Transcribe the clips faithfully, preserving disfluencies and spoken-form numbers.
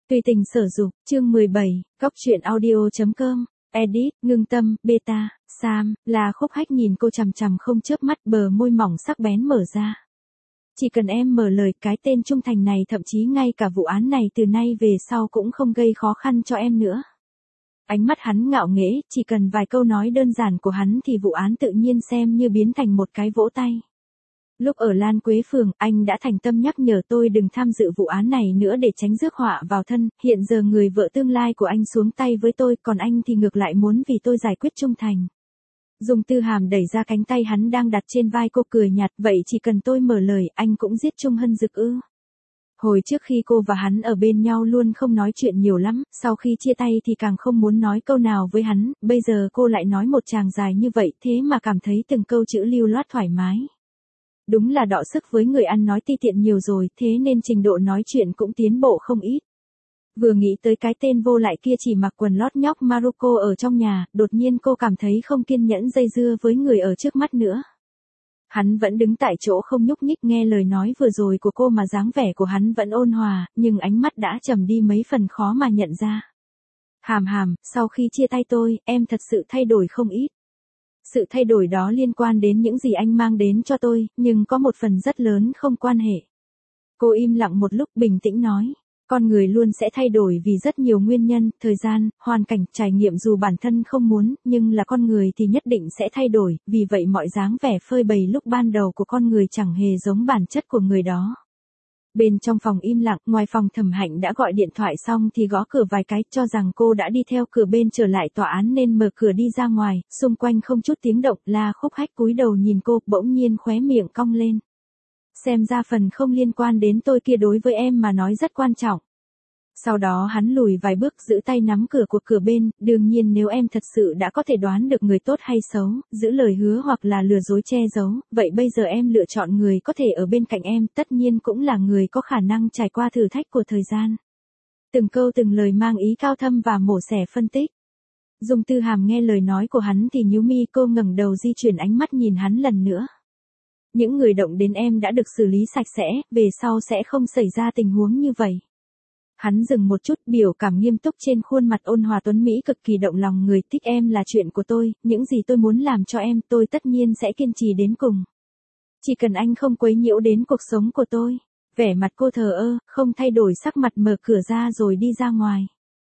Tùy tình sở dục, chương mười bảy, góc truyện audio.com, edit, ngưng tâm, beta, Sam, là Khúc Hách nhìn cô chằm chằm không chớp mắt, bờ môi mỏng sắc bén mở ra. Chỉ cần em mở lời, cái tên trung thành này, thậm chí ngay cả vụ án này từ nay về sau cũng không gây khó khăn cho em nữa. Ánh mắt hắn ngạo nghễ, chỉ cần vài câu nói đơn giản của hắn thì vụ án tự nhiên xem như biến thành một cái vỗ tay. Lúc ở Lan Quế Phường, anh đã thành tâm nhắc nhở tôi đừng tham dự vụ án này nữa để tránh rước họa vào thân, hiện giờ người vợ tương lai của anh xuống tay với tôi, còn anh thì ngược lại muốn vì tôi giải quyết trung thành. Dung Tư Hàm đẩy ra cánh tay hắn đang đặt trên vai cô, cười nhạt, vậy chỉ cần tôi mở lời, anh cũng giết Trung Hân Dực ư? Hồi trước khi cô và hắn ở bên nhau luôn không nói chuyện nhiều lắm, sau khi chia tay thì càng không muốn nói câu nào với hắn, bây giờ cô lại nói một tràng dài như vậy, thế mà cảm thấy từng câu chữ lưu loát thoải mái. Đúng là đọ sức với người ăn nói ti tiện nhiều rồi, thế nên trình độ nói chuyện cũng tiến bộ không ít. Vừa nghĩ tới cái tên vô lại kia chỉ mặc quần lót nhóc Marocco ở trong nhà, đột nhiên cô cảm thấy không kiên nhẫn dây dưa với người ở trước mắt nữa. Hắn vẫn đứng tại chỗ không nhúc nhích, nghe lời nói vừa rồi của cô mà dáng vẻ của hắn vẫn ôn hòa, nhưng ánh mắt đã trầm đi mấy phần, khó mà nhận ra. Hàm Hàm, sau khi chia tay tôi, em thật sự thay đổi không ít. Sự thay đổi đó liên quan đến những gì anh mang đến cho tôi, nhưng có một phần rất lớn không quan hệ. Cô im lặng một lúc, bình tĩnh nói. Con người luôn sẽ thay đổi vì rất nhiều nguyên nhân, thời gian, hoàn cảnh, trải nghiệm, dù bản thân không muốn, nhưng là con người thì nhất định sẽ thay đổi, vì vậy mọi dáng vẻ phơi bày lúc ban đầu của con người chẳng hề giống bản chất của người đó. Bên trong phòng im lặng, ngoài phòng Thẩm Hạnh đã gọi điện thoại xong thì gõ cửa vài cái, cho rằng cô đã đi theo cửa bên trở lại tòa án nên mở cửa đi ra ngoài, xung quanh không chút tiếng động. La Khúc Hách cúi đầu nhìn cô, bỗng nhiên khóe miệng cong lên. Xem ra phần không liên quan đến tôi kia đối với em mà nói rất quan trọng. Sau đó hắn lùi vài bước, giữ tay nắm cửa của cửa bên, đương nhiên nếu em thật sự đã có thể đoán được người tốt hay xấu, giữ lời hứa hoặc là lừa dối che giấu, vậy bây giờ em lựa chọn người có thể ở bên cạnh em, tất nhiên cũng là người có khả năng trải qua thử thách của thời gian. Từng câu từng lời mang ý cao thâm và mổ xẻ phân tích. Dung Tư Hàm nghe lời nói của hắn thì nhíu mi, cô ngẩng đầu di chuyển ánh mắt nhìn hắn lần nữa. Những người động đến em đã được xử lý sạch sẽ, về sau sẽ không xảy ra tình huống như vậy. Hắn dừng một chút, biểu cảm nghiêm túc trên khuôn mặt ôn hòa tuấn mỹ cực kỳ động lòng người. Thích em là chuyện của tôi, những gì tôi muốn làm cho em, tôi tất nhiên sẽ kiên trì đến cùng. Chỉ cần anh không quấy nhiễu đến cuộc sống của tôi. Vẻ mặt cô thờ ơ, không thay đổi sắc mặt, mở cửa ra rồi đi ra ngoài.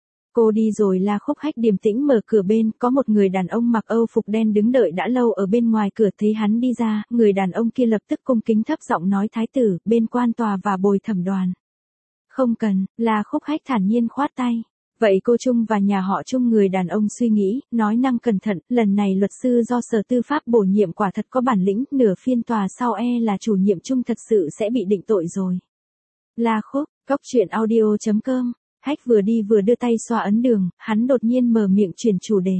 Cô đi rồi La Khúc Hách điềm tĩnh mở cửa bên, có một người đàn ông mặc âu phục đen đứng đợi đã lâu ở bên ngoài cửa, thấy hắn đi ra, người đàn ông kia lập tức cung kính thấp giọng nói, thái tử, bên quan tòa và bồi thẩm đoàn. Không cần, La Khúc Hách thản nhiên khoát tay. Vậy cô Trung và nhà họ Trung? Người đàn ông suy nghĩ, nói năng cẩn thận, lần này luật sư do Sở Tư pháp bổ nhiệm quả thật có bản lĩnh, nửa phiên tòa sau e là chủ nhiệm Trung thật sự sẽ bị định tội rồi. La Khúc, góc truyện audio.com. Hách vừa đi vừa đưa tay xoa ấn đường, hắn đột nhiên mở miệng chuyển chủ đề.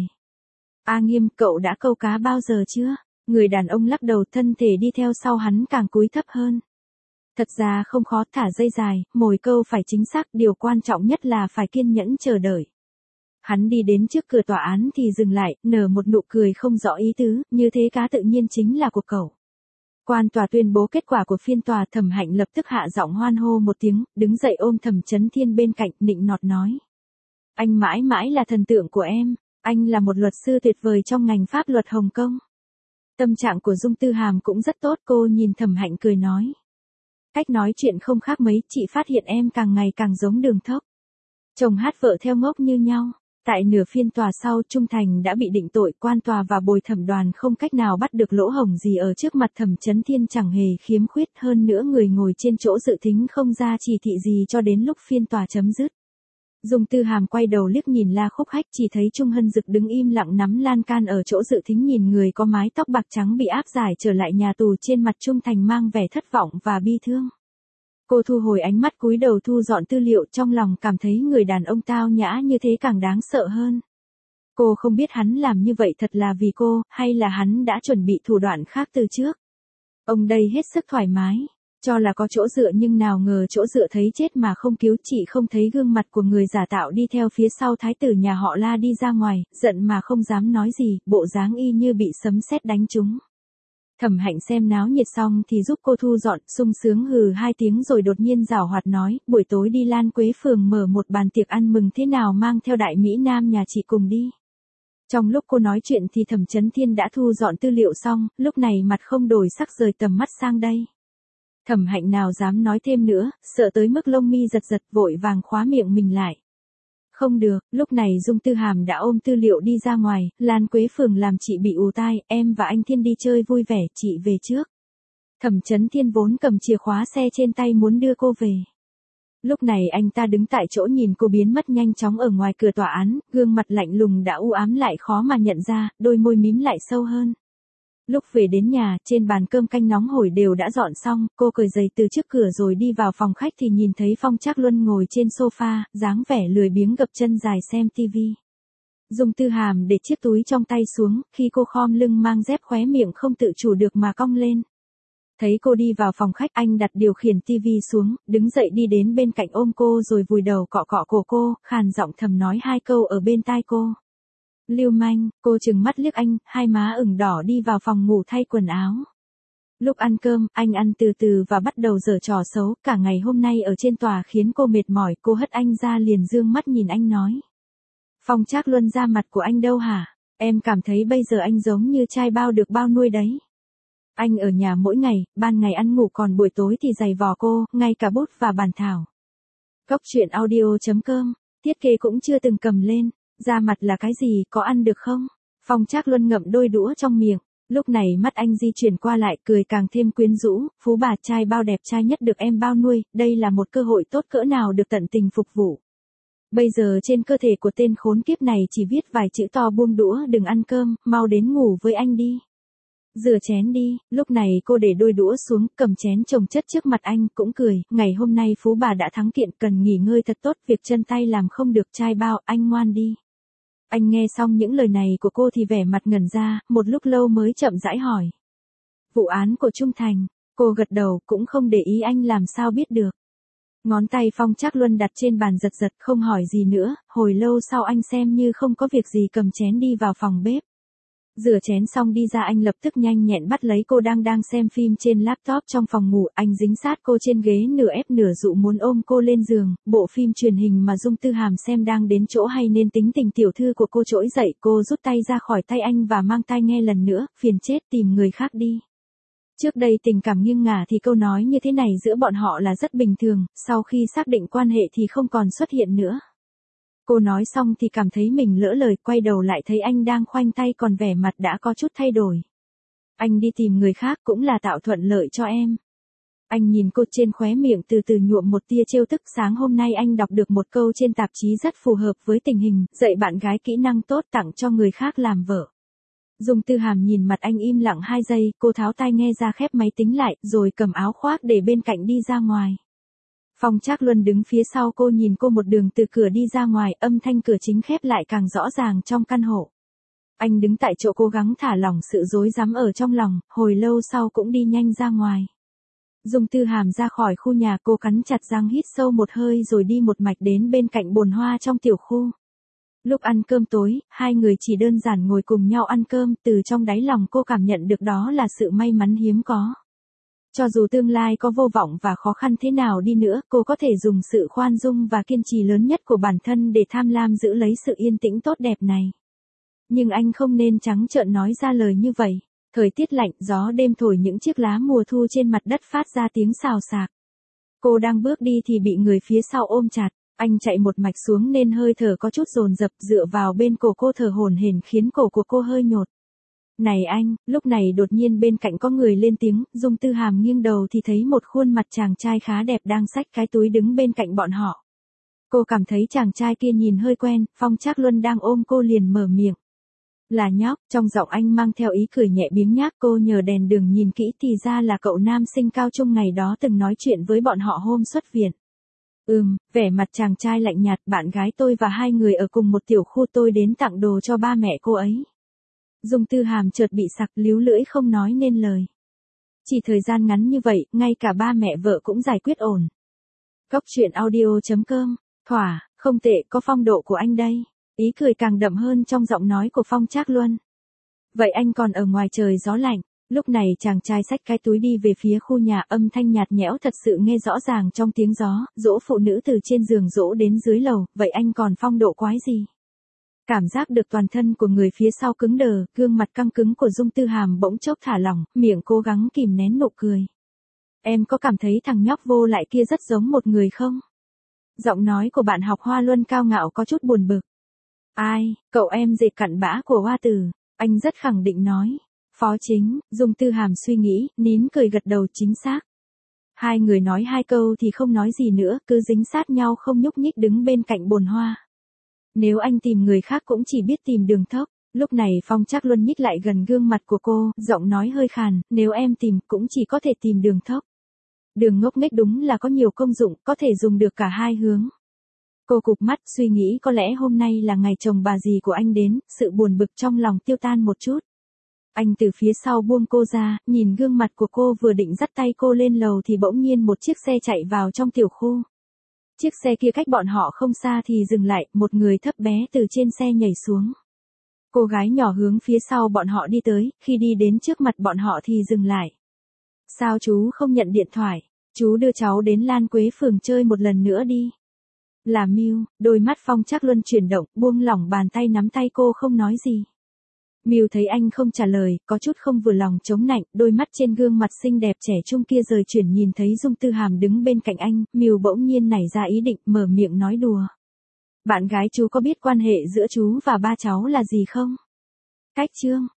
A Nghiêm, cậu đã câu cá bao giờ chưa? Người đàn ông lắc đầu, thân thể đi theo sau hắn càng cúi thấp hơn. Thật ra không khó, thả dây dài, mồi câu phải chính xác, điều quan trọng nhất là phải kiên nhẫn chờ đợi. Hắn đi đến trước cửa tòa án thì dừng lại, nở một nụ cười không rõ ý tứ, như thế cá tự nhiên chính là của cậu. Quan tòa tuyên bố kết quả của phiên tòa. Thẩm Hạnh lập tức hạ giọng hoan hô một tiếng, đứng dậy ôm Thẩm Chấn Thiên bên cạnh, nịnh nọt nói. Anh mãi mãi là thần tượng của em, anh là một luật sư tuyệt vời trong ngành pháp luật Hồng Kông. Tâm trạng của Dung Tư Hàm cũng rất tốt, cô nhìn Thẩm Hạnh cười nói. Cách nói chuyện không khác mấy, chị phát hiện em càng ngày càng giống Đường Thốc. Chồng hát vợ theo ngốc như nhau. Tại nửa phiên tòa sau, Trung Thành đã bị định tội, quan tòa và bồi thẩm đoàn không cách nào bắt được lỗ hổng gì ở trước mặt Thẩm Chấn Thiên, chẳng hề khiếm khuyết, hơn nữa người ngồi trên chỗ dự thính không ra chỉ thị gì cho đến lúc phiên tòa chấm dứt. Dung Tư Hàm quay đầu liếc nhìn La Khúc Hách, chỉ thấy Trung Hân Dực đứng im lặng nắm lan can ở chỗ dự thính, nhìn người có mái tóc bạc trắng bị áp giải trở lại nhà tù, trên mặt Trung Thành mang vẻ thất vọng và bi thương. Cô thu hồi ánh mắt, cúi đầu thu dọn tư liệu, trong lòng cảm thấy người đàn ông tao nhã như thế càng đáng sợ hơn. Cô không biết hắn làm như vậy thật là vì cô, hay là hắn đã chuẩn bị thủ đoạn khác từ trước. Ông đây hết sức thoải mái, cho là có chỗ dựa nhưng nào ngờ chỗ dựa thấy chết mà không cứu, chị không thấy gương mặt của người giả tạo đi theo phía sau thái tử nhà họ La đi ra ngoài, giận mà không dám nói gì, bộ dáng y như bị sấm sét đánh trúng. Thẩm Hạnh xem náo nhiệt xong thì giúp cô thu dọn, sung sướng hừ hai tiếng rồi đột nhiên giảo hoạt nói, buổi tối đi Lan Quế phường mở một bàn tiệc ăn mừng thế nào mang theo đại mỹ nam nhà chị cùng đi. Trong lúc cô nói chuyện thì Thẩm Chấn Thiên đã thu dọn tư liệu xong, lúc này mặt không đổi sắc rời tầm mắt sang đây. Thẩm Hạnh nào dám nói thêm nữa, sợ tới mức lông mi giật giật vội vàng khóa miệng mình lại. Không được, lúc này Dung Tư Hàm đã ôm tư liệu đi ra ngoài, Lan Quế phường làm chị bị ù tai, em và anh Thiên đi chơi vui vẻ, chị về trước. Thẩm Chấn Thiên vốn cầm chìa khóa xe trên tay muốn đưa cô về. Lúc này anh ta đứng tại chỗ nhìn cô biến mất nhanh chóng ở ngoài cửa tòa án, gương mặt lạnh lùng đã u ám lại khó mà nhận ra, đôi môi mím lại sâu hơn. Lúc về đến nhà, trên bàn cơm canh nóng hổi đều đã dọn xong, cô cởi giày từ trước cửa rồi đi vào phòng khách thì nhìn thấy Phong Trác Luân ngồi trên sofa, dáng vẻ lười biếng gập chân dài xem tivi. Dung Tư Hàm để chiếc túi trong tay xuống, khi cô khom lưng mang dép khóe miệng không tự chủ được mà cong lên. Thấy cô đi vào phòng khách, anh đặt điều khiển tivi xuống, đứng dậy đi đến bên cạnh ôm cô rồi vùi đầu cọ cọ cổ cô, khàn giọng thầm nói hai câu ở bên tai cô. Lưu manh, cô trừng mắt liếc anh, hai má ửng đỏ đi vào phòng ngủ thay quần áo. Lúc ăn cơm, anh ăn từ từ và bắt đầu giở trò xấu, cả ngày hôm nay ở trên tòa khiến cô mệt mỏi, cô hất anh ra liền dương mắt nhìn anh nói. Phong Trác Luân ra mặt của anh đâu hả? Em cảm thấy bây giờ anh giống như trai bao được bao nuôi đấy. Anh ở nhà mỗi ngày, ban ngày ăn ngủ còn buổi tối thì giày vò cô, ngay cả bút và bàn thảo. Cốc truyện audio chấm com, thiết kế cũng chưa từng cầm lên. Ra mặt là cái gì, có ăn được không? Phong Trác Luân ngậm đôi đũa trong miệng, lúc này mắt anh di chuyển qua lại cười càng thêm quyến rũ, phú bà trai bao đẹp trai nhất được em bao nuôi, đây là một cơ hội tốt cỡ nào được tận tình phục vụ. Bây giờ trên cơ thể của tên khốn kiếp này chỉ viết vài chữ to buông đũa đừng ăn cơm, mau đến ngủ với anh đi. Rửa chén đi, lúc này cô để đôi đũa xuống, cầm chén chồng chất trước mặt anh, cũng cười, ngày hôm nay phú bà đã thắng kiện cần nghỉ ngơi thật tốt, việc chân tay làm không được trai bao, anh ngoan đi. Anh nghe xong những lời này của cô thì vẻ mặt ngẩn ra, một lúc lâu mới chậm rãi hỏi. Vụ án của Trung Thành, cô gật đầu cũng không để ý anh làm sao biết được. Ngón tay Phong Trác Luân đặt trên bàn giật giật không hỏi gì nữa, hồi lâu sau anh xem như không có việc gì cầm chén đi vào phòng bếp. Rửa chén xong đi ra anh lập tức nhanh nhẹn bắt lấy cô đang đang xem phim trên laptop trong phòng ngủ, anh dính sát cô trên ghế nửa ép nửa dụ muốn ôm cô lên giường, bộ phim truyền hình mà Dung Tư Hàm xem đang đến chỗ hay nên tính tình tiểu thư của cô trỗi dậy, cô rút tay ra khỏi tay anh và mang tai nghe lần nữa, phiền chết tìm người khác đi. Trước đây tình cảm nghiêng ngả thì câu nói như thế này giữa bọn họ là rất bình thường, sau khi xác định quan hệ thì không còn xuất hiện nữa. Cô nói xong thì cảm thấy mình lỡ lời, quay đầu lại thấy anh đang khoanh tay còn vẻ mặt đã có chút thay đổi. Anh đi tìm người khác cũng là tạo thuận lợi cho em. Anh nhìn cô trên khóe miệng từ từ nhuộm một tia trêu tức, sáng hôm nay anh đọc được một câu trên tạp chí rất phù hợp với tình hình, dạy bạn gái kỹ năng tốt tặng cho người khác làm vợ. Dung Tư Hàm nhìn mặt anh im lặng hai giây, cô tháo tai nghe ra khép máy tính lại, rồi cầm áo khoác để bên cạnh đi ra ngoài. Phong Trác Luân đứng phía sau cô nhìn cô một đường từ cửa đi ra ngoài, âm thanh cửa chính khép lại càng rõ ràng trong căn hộ. Anh đứng tại chỗ cố gắng thả lỏng sự rối rắm ở trong lòng, hồi lâu sau cũng đi nhanh ra ngoài. Dung Tư Hàm ra khỏi khu nhà, cô cắn chặt răng hít sâu một hơi rồi đi một mạch đến bên cạnh bồn hoa trong tiểu khu. Lúc ăn cơm tối, hai người chỉ đơn giản ngồi cùng nhau ăn cơm, từ trong đáy lòng cô cảm nhận được đó là sự may mắn hiếm có. Cho dù tương lai có vô vọng và khó khăn thế nào đi nữa, cô có thể dùng sự khoan dung và kiên trì lớn nhất của bản thân để tham lam giữ lấy sự yên tĩnh tốt đẹp này. Nhưng anh không nên trắng trợn nói ra lời như vậy. Thời tiết lạnh, gió đêm thổi những chiếc lá mùa thu trên mặt đất phát ra tiếng xào xạc. Cô đang bước đi thì bị người phía sau ôm chặt. Anh chạy một mạch xuống nên hơi thở có chút dồn dập, dựa vào bên cổ cô thở hổn hển khiến cổ của cô hơi nhột. Này anh, lúc này đột nhiên bên cạnh có người lên tiếng, Dung Tư Hàm nghiêng đầu thì thấy một khuôn mặt chàng trai khá đẹp đang xách cái túi đứng bên cạnh bọn họ. Cô cảm thấy chàng trai kia nhìn hơi quen, Phong Trác Luân đang ôm cô liền mở miệng. Là nhóc, trong giọng anh mang theo ý cười nhẹ biếng nhác, cô nhờ đèn đường nhìn kỹ thì ra là cậu nam sinh cao trung ngày đó từng nói chuyện với bọn họ hôm xuất viện. Ừm, vẻ mặt chàng trai lạnh nhạt, bạn gái tôi và hai người ở cùng một tiểu khu, tôi đến tặng đồ cho ba mẹ cô ấy. Dung Tư Hàm chợt bị sặc, líu lưỡi không nói nên lời. Chỉ thời gian ngắn như vậy, ngay cả ba mẹ vợ cũng giải quyết ổn. Cốc truyện audio chấm com, thỏa, không tệ, có phong độ của anh đây. Ý cười càng đậm hơn trong giọng nói của Phong Trác Luân. Vậy anh còn ở ngoài trời gió lạnh, Lúc này chàng trai xách cái túi đi về phía khu nhà, âm thanh nhạt nhẽo thật sự nghe rõ ràng trong tiếng gió, dỗ phụ nữ từ trên giường dỗ đến dưới lầu, vậy anh còn phong độ quái gì? Cảm giác được toàn thân của người phía sau cứng đờ, gương mặt căng cứng của Dung Tư Hàm bỗng chốc thả lỏng, miệng cố gắng kìm nén nụ cười. Em có cảm thấy thằng nhóc vô lại kia rất giống một người không? Giọng nói của bạn học Hoa Luân cao ngạo có chút buồn bực. Ai, cậu em dệt cặn bã của Hoa Tử, anh rất khẳng định nói. Phó Chính, Dung Tư Hàm suy nghĩ, nín cười gật đầu chính xác. Hai người nói hai câu thì không nói gì nữa, cứ dính sát nhau không nhúc nhích đứng bên cạnh bồn hoa. Nếu anh tìm người khác cũng chỉ biết tìm Đường Thốc. Lúc này Phong Trác Luân nhích lại gần gương mặt của cô, giọng nói hơi khàn, nếu em tìm cũng chỉ có thể tìm Đường Thốc. Đường ngốc nghếch đúng là có nhiều công dụng, có thể dùng được cả hai hướng. Cô cụp mắt suy nghĩ có lẽ hôm nay là ngày chồng bà dì của anh đến, sự buồn bực trong lòng tiêu tan một chút. Anh từ phía sau buông cô ra, nhìn gương mặt của cô vừa định dắt tay cô lên lầu thì bỗng nhiên một chiếc xe chạy vào trong tiểu khu. Chiếc xe kia cách bọn họ không xa thì dừng lại, một người thấp bé từ trên xe nhảy xuống. Cô gái nhỏ hướng phía sau bọn họ đi tới, khi đi đến trước mặt bọn họ thì dừng lại. Sao chú không nhận điện thoại? Chú đưa cháu đến Lan Quế phường chơi một lần nữa đi. Là Miu, đôi mắt Phong Trác Luân chuyển động, buông lỏng bàn tay nắm tay cô không nói gì. Miu thấy anh không trả lời, có chút không vừa lòng chống nạnh, đôi mắt trên gương mặt xinh đẹp trẻ trung kia rời chuyển nhìn thấy Dung Tư Hàm đứng bên cạnh anh, Miu bỗng nhiên nảy ra ý định mở miệng nói đùa. Bạn gái chú có biết quan hệ giữa chú và ba cháu là gì không? Cách Trương,